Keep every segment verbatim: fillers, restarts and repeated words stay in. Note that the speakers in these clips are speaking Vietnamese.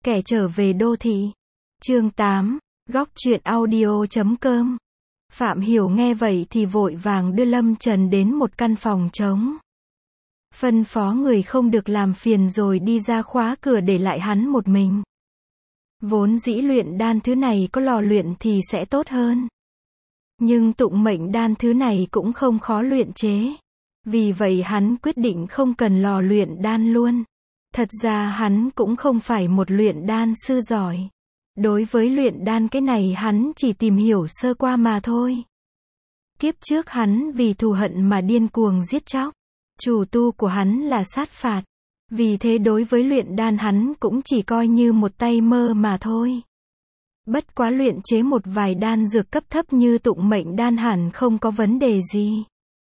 Kẻ trở về đô thị. Chương tám, góc truyện audio chấm com. Phạm Hiểu nghe vậy thì vội vàng đưa Lâm Trần đến một căn phòng trống. Phân phó người không được làm phiền rồi đi ra khóa cửa để lại hắn một mình. Vốn dĩ luyện đan thứ này có lò luyện thì sẽ tốt hơn. Nhưng tụng mệnh đan thứ này cũng không khó luyện chế. Vì vậy hắn quyết định không cần lò luyện đan luôn. Thật ra hắn cũng không phải một luyện đan sư giỏi. Đối với luyện đan cái này hắn chỉ tìm hiểu sơ qua mà thôi. Kiếp trước hắn vì thù hận mà điên cuồng giết chóc. Chủ tu của hắn là sát phạt. Vì thế đối với luyện đan hắn cũng chỉ coi như một tay mơ mà thôi. Bất quá luyện chế một vài đan dược cấp thấp như tụng mệnh đan hẳn không có vấn đề gì.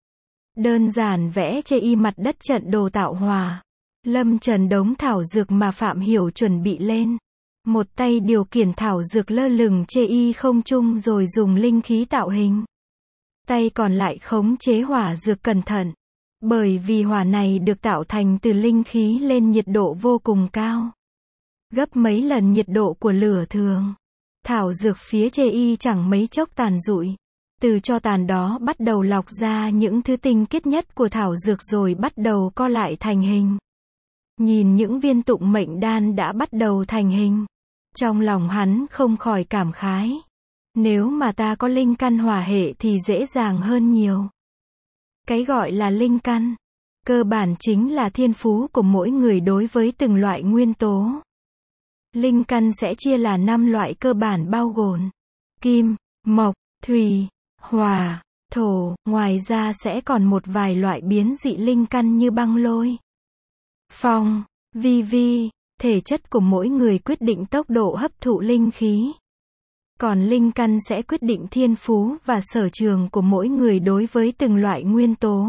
Đơn giản vẽ chê y mặt đất trận đồ tạo hòa. Lâm Trần đống thảo dược mà Phạm Hiểu chuẩn bị lên. Một tay điều khiển thảo dược lơ lửng chê y không trung rồi dùng linh khí tạo hình. Tay còn lại khống chế hỏa dược cẩn thận. Bởi vì hỏa này được tạo thành từ linh khí lên nhiệt độ vô cùng cao. Gấp mấy lần nhiệt độ của lửa thường. Thảo dược phía chê y chẳng mấy chốc tàn rụi. Từ cho tàn đó bắt đầu lọc ra những thứ tinh khiết nhất của thảo dược rồi bắt đầu co lại thành hình. Nhìn những viên tụng mệnh đan đã bắt đầu thành hình. Trong lòng hắn không khỏi cảm khái. Nếu mà ta có linh căn hỏa hệ thì dễ dàng hơn nhiều. Cái gọi là linh căn, cơ bản chính là thiên phú của mỗi người đối với từng loại nguyên tố. Linh căn sẽ chia là năm loại cơ bản bao gồm kim, mộc, thủy, hỏa, thổ, ngoài ra sẽ còn một vài loại biến dị linh căn như băng lôi, phong, vi vi. Thể chất của mỗi người quyết định tốc độ hấp thụ linh khí. Còn linh căn sẽ quyết định thiên phú và sở trường của mỗi người đối với từng loại nguyên tố.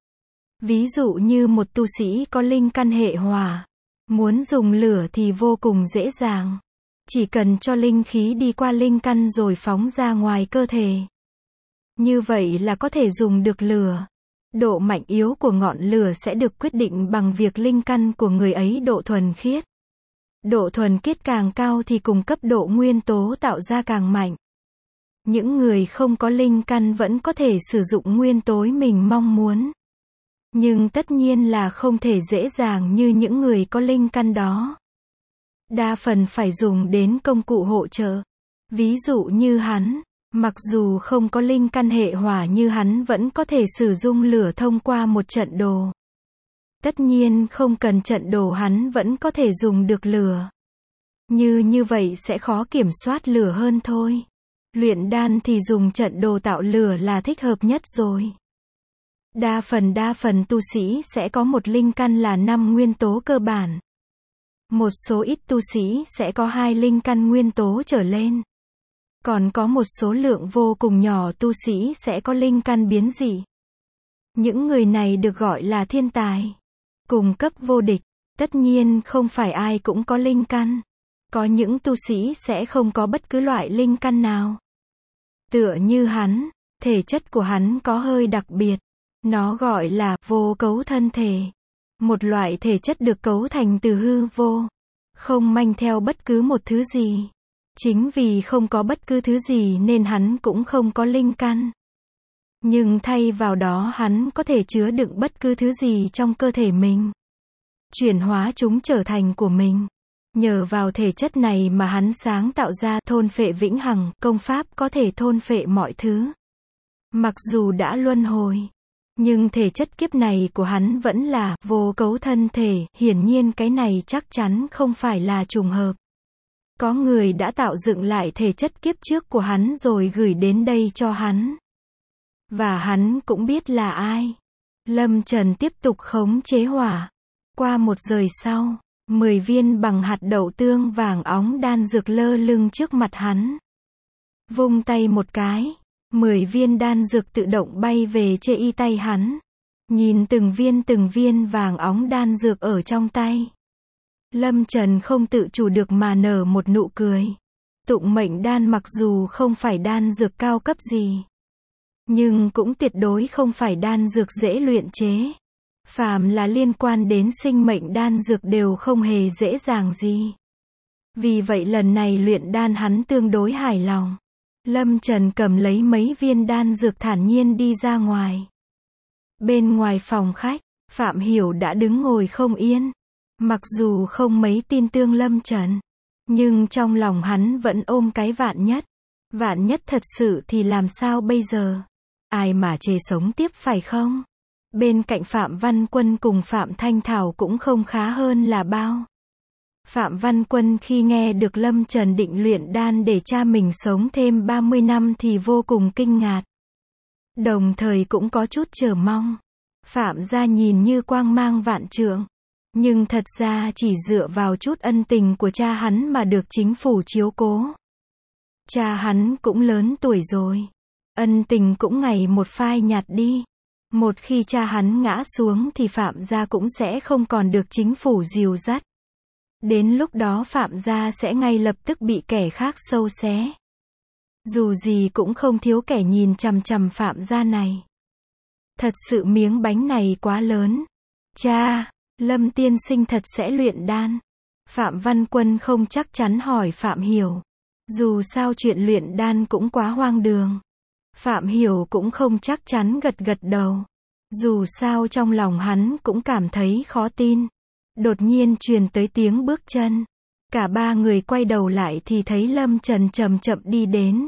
Ví dụ như một tu sĩ có linh căn hệ hỏa, muốn dùng lửa thì vô cùng dễ dàng. Chỉ cần cho linh khí đi qua linh căn rồi phóng ra ngoài cơ thể. Như vậy là có thể dùng được lửa. Độ mạnh yếu của ngọn lửa sẽ được quyết định bằng việc linh căn của người ấy độ thuần khiết. Độ thuần khiết càng cao thì cùng cấp độ nguyên tố tạo ra càng mạnh. Những người không có linh căn vẫn có thể sử dụng nguyên tố mình mong muốn. Nhưng tất nhiên là không thể dễ dàng như những người có linh căn đó. Đa phần phải dùng đến công cụ hỗ trợ. Ví dụ như hắn, mặc dù không có linh căn hệ hỏa như hắn vẫn có thể sử dụng lửa thông qua một trận đồ. Tất nhiên không cần trận đồ hắn vẫn có thể dùng được lửa. Như như vậy sẽ khó kiểm soát lửa hơn thôi. Luyện đan thì dùng trận đồ tạo lửa là thích hợp nhất rồi. Đa phần đa phần tu sĩ sẽ có một linh căn là năm nguyên tố cơ bản. Một số ít tu sĩ sẽ có hai linh căn nguyên tố trở lên. Còn có một số lượng vô cùng nhỏ tu sĩ sẽ có linh căn biến dị. Những người này được gọi là thiên tài. Cùng cấp vô địch. Tất nhiên không phải ai cũng có linh căn. Có những tu sĩ sẽ không có bất cứ loại linh căn nào. Tựa như hắn, thể chất của hắn có hơi đặc biệt. Nó gọi là vô cấu thân thể. Một loại thể chất được cấu thành từ hư vô. Không manh theo bất cứ một thứ gì. Chính vì không có bất cứ thứ gì nên hắn cũng không có linh căn. Nhưng thay vào đó hắn có thể chứa đựng bất cứ thứ gì trong cơ thể mình. Chuyển hóa chúng trở thành của mình. Nhờ vào thể chất này mà hắn sáng tạo ra thôn phệ vĩnh hằng, công pháp có thể thôn phệ mọi thứ. Mặc dù đã luân hồi, nhưng thể chất kiếp này của hắn vẫn là vô cấu thân thể, hiển nhiên cái này chắc chắn không phải là trùng hợp. Có người đã tạo dựng lại thể chất kiếp trước của hắn rồi gửi đến đây cho hắn. Và hắn cũng biết là ai. Lâm Trần tiếp tục khống chế hỏa. Qua một giờ sau, mười viên bằng hạt đậu tương vàng óng đan dược lơ lửng trước mặt hắn. Vung tay một cái, mười viên đan dược tự động bay về chê y tay hắn. Nhìn từng viên từng viên vàng óng đan dược ở trong tay. Lâm Trần không tự chủ được mà nở một nụ cười. Tụng mệnh đan mặc dù không phải đan dược cao cấp gì. Nhưng cũng tuyệt đối không phải đan dược dễ luyện chế. Phàm là liên quan đến sinh mệnh đan dược đều không hề dễ dàng gì. Vì vậy lần này luyện đan hắn tương đối hài lòng. Lâm Trần cầm lấy mấy viên đan dược thản nhiên đi ra ngoài. Bên ngoài phòng khách, Phạm Hiểu đã đứng ngồi không yên. Mặc dù không mấy tin tưởng Lâm Trần, nhưng trong lòng hắn vẫn ôm cái vạn nhất. Vạn nhất thật sự thì làm sao bây giờ? Ai mà chê sống tiếp phải không? Bên cạnh Phạm Văn Quân cùng Phạm Thanh Thảo cũng không khá hơn là bao. Phạm Văn Quân khi nghe được Lâm Trần định luyện đan để cha mình sống thêm ba mươi năm thì vô cùng kinh ngạc. Đồng thời cũng có chút chờ mong. Phạm gia nhìn như quang mang vạn trượng, nhưng thật ra chỉ dựa vào chút ân tình của cha hắn mà được chính phủ chiếu cố. Cha hắn cũng lớn tuổi rồi, ân tình cũng ngày một phai nhạt đi. Một khi cha hắn ngã xuống thì Phạm gia cũng sẽ không còn được chính phủ dìu dắt. Đến lúc đó Phạm gia sẽ ngay lập tức bị kẻ khác xâu xé. Dù gì cũng không thiếu kẻ nhìn chằm chằm Phạm gia này. Thật sự miếng bánh này quá lớn. Cha, Lâm tiên sinh thật sẽ luyện đan? Phạm Văn Quân không chắc chắn hỏi Phạm Hiểu. Dù sao chuyện luyện đan cũng quá hoang đường. Phạm Hiểu cũng không chắc chắn gật gật đầu. Dù sao trong lòng hắn cũng cảm thấy khó tin. Đột nhiên truyền tới tiếng bước chân. Cả ba người quay đầu lại thì thấy Lâm Trần chậm chậm đi đến.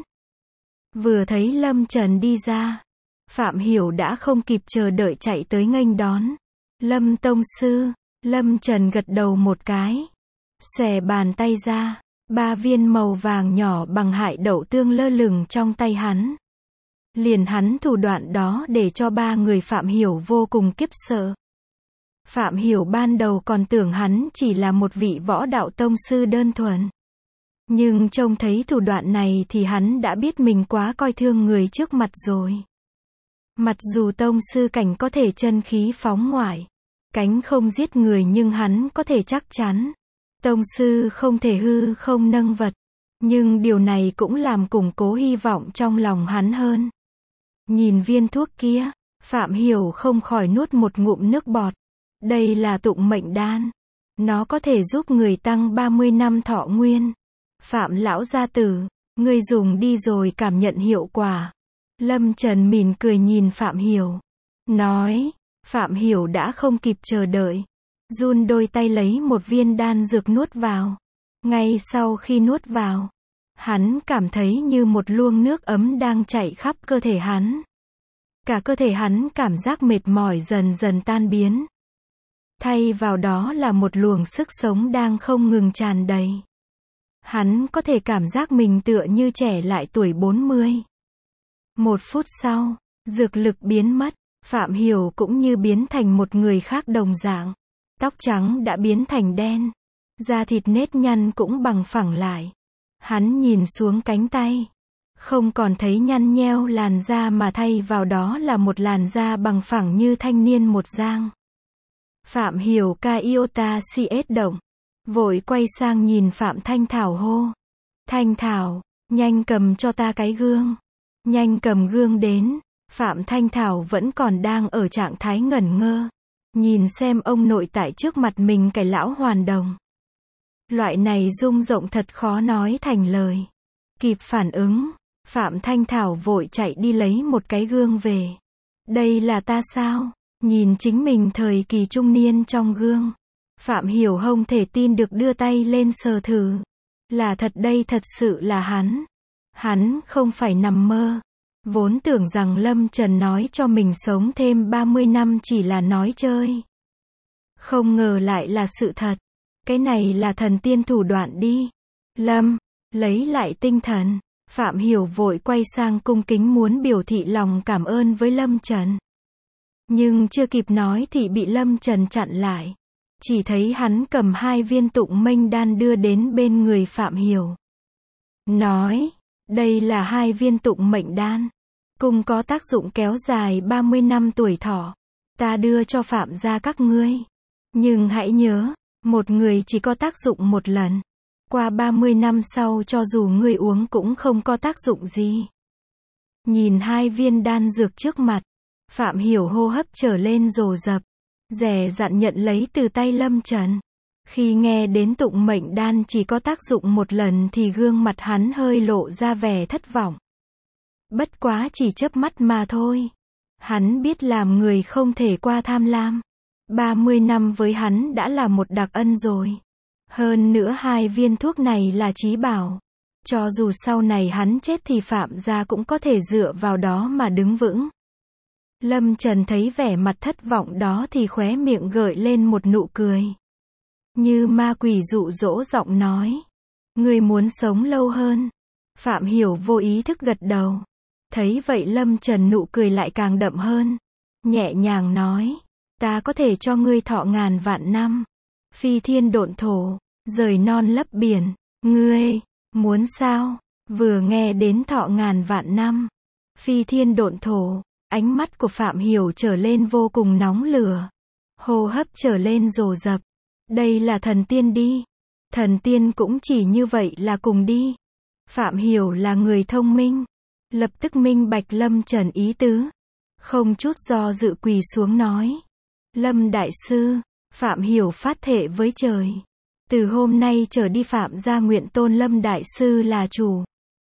Vừa thấy Lâm Trần đi ra, Phạm Hiểu đã không kịp chờ đợi chạy tới nghênh đón. Lâm tông sư. Lâm Trần gật đầu một cái. Xòe bàn tay ra. Ba viên màu vàng nhỏ bằng hại đậu tương lơ lửng trong tay hắn. Liền hắn thủ đoạn đó để cho ba người Phạm Hiểu vô cùng khiếp sợ. Phạm Hiểu ban đầu còn tưởng hắn chỉ là một vị võ đạo tông sư đơn thuần. Nhưng trông thấy thủ đoạn này thì hắn đã biết mình quá coi thương người trước mặt rồi. Mặc dù tông sư cảnh có thể chân khí phóng ngoại, cánh không giết người, nhưng hắn có thể chắc chắn tông sư không thể hư không nâng vật. Nhưng điều này cũng làm củng cố hy vọng trong lòng hắn hơn. Nhìn viên thuốc kia, Phạm Hiểu không khỏi nuốt một ngụm nước bọt. Đây là tụng mệnh đan. Nó có thể giúp người tăng ba mươi năm thọ nguyên. Phạm lão gia tử, ngươi dùng đi rồi cảm nhận hiệu quả. Lâm Trần mỉm cười nhìn Phạm Hiểu. Nói, Phạm Hiểu đã không kịp chờ đợi. Run đôi tay lấy một viên đan dược nuốt vào. Ngay sau khi nuốt vào, hắn cảm thấy như một luồng nước ấm đang chảy khắp cơ thể hắn. Cả cơ thể hắn cảm giác mệt mỏi dần dần tan biến. Thay vào đó là một luồng sức sống đang không ngừng tràn đầy. Hắn có thể cảm giác mình tựa như trẻ lại tuổi bốn mươi. Một phút sau, dược lực biến mất, Phạm Hiểu cũng như biến thành một người khác đồng dạng. Tóc trắng đã biến thành đen, da thịt nếp nhăn cũng bằng phẳng lại. Hắn nhìn xuống cánh tay, không còn thấy nhăn nheo làn da mà thay vào đó là một làn da bằng phẳng như thanh niên một giang. Phạm Hiểu ca iota cs động, vội quay sang nhìn Phạm Thanh Thảo hô. Thanh Thảo, nhanh cầm cho ta cái gương. Nhanh cầm gương đến. Phạm Thanh Thảo vẫn còn đang ở trạng thái ngẩn ngơ. Nhìn xem ông nội tại trước mặt mình cái lão hoàn đồng. Loại này rung rộng thật khó nói thành lời. Kịp phản ứng, Phạm Thanh Thảo vội chạy đi lấy một cái gương về. Đây là ta sao? Nhìn chính mình thời kỳ trung niên trong gương. Phạm Hiểu không thể tin được đưa tay lên sờ thử. Là thật đây, thật sự là hắn. Hắn không phải nằm mơ. Vốn tưởng rằng Lâm Trần nói cho mình sống thêm ba mươi năm chỉ là nói chơi. Không ngờ lại là sự thật. Cái này là thần tiên thủ đoạn đi. Lâm, lấy lại tinh thần. Phạm Hiểu vội quay sang cung kính muốn biểu thị lòng cảm ơn với Lâm Trần. Nhưng chưa kịp nói thì bị Lâm Trần chặn lại. Chỉ thấy hắn cầm hai viên tụng mệnh đan đưa đến bên người Phạm Hiểu. Nói, đây là hai viên tụng mệnh đan. Cùng có tác dụng kéo dài ba mươi năm tuổi thọ. Ta đưa cho Phạm gia các ngươi. Nhưng hãy nhớ, một người chỉ có tác dụng một lần. Qua ba mươi năm sau cho dù ngươi uống cũng không có tác dụng gì. Nhìn hai viên đan dược trước mặt, Phạm Hiểu hô hấp trở lên dồn dập, dè dặn nhận lấy từ tay Lâm Trần. Khi nghe đến tụng mệnh đan chỉ có tác dụng một lần thì gương mặt hắn hơi lộ ra vẻ thất vọng. Bất quá chỉ chớp mắt mà thôi. Hắn biết làm người không thể qua tham lam. ba mươi năm với hắn đã là một đặc ân rồi. Hơn nữa hai viên thuốc này là chí bảo. Cho dù sau này hắn chết thì Phạm gia cũng có thể dựa vào đó mà đứng vững. Lâm Trần thấy vẻ mặt thất vọng đó thì khóe miệng gợi lên một nụ cười. Như ma quỷ dụ dỗ giọng nói. Ngươi muốn sống lâu hơn. Phạm Hiểu vô ý thức gật đầu. Thấy vậy Lâm Trần nụ cười lại càng đậm hơn. Nhẹ nhàng nói. Ta có thể cho ngươi thọ ngàn vạn năm. Phi thiên độn thổ. Rời non lấp biển. Ngươi, muốn sao? Vừa nghe đến thọ ngàn vạn năm. Phi thiên độn thổ. Ánh mắt của Phạm Hiểu trở lên vô cùng nóng lửa. Hô hấp trở lên dồn dập. Đây là thần tiên đi. Thần tiên cũng chỉ như vậy là cùng đi. Phạm Hiểu là người thông minh. Lập tức minh bạch Lâm Trần ý tứ. Không chút do dự quỳ xuống nói. Lâm Đại Sư, Phạm Hiểu phát thệ với trời. Từ hôm nay trở đi Phạm gia nguyện tôn Lâm Đại Sư là chủ.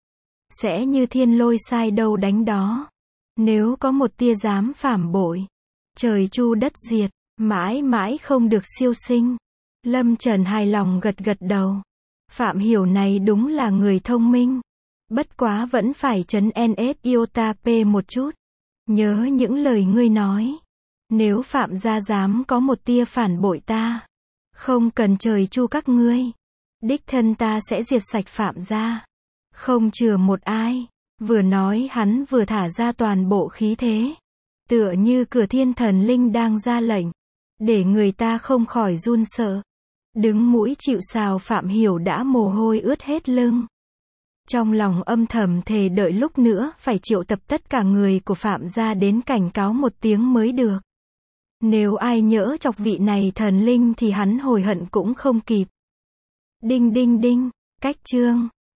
Sẽ như thiên lôi sai đâu đánh đó. Nếu có một tia dám phản bội. Trời chu đất diệt, mãi mãi không được siêu sinh. Lâm Trần hài lòng gật gật đầu. Phạm Hiểu này đúng là người thông minh. Bất quá vẫn phải trấn en ét iota p một chút. Nhớ những lời ngươi nói. Nếu Phạm gia dám có một tia phản bội ta. Không cần trời chu các ngươi. Đích thân ta sẽ diệt sạch Phạm gia. Không chừa một ai. Vừa nói hắn vừa thả ra toàn bộ khí thế. Tựa như cửa thiên thần linh đang ra lệnh. Để người ta không khỏi run sợ. Đứng mũi chịu sào Phạm Hiểu đã mồ hôi ướt hết lưng. Trong lòng âm thầm thề đợi lúc nữa phải triệu tập tất cả người của Phạm gia đến cảnh cáo một tiếng mới được. Nếu ai nhỡ chọc vị này thần linh thì hắn hối hận cũng không kịp. Đinh đinh đinh, cách chương.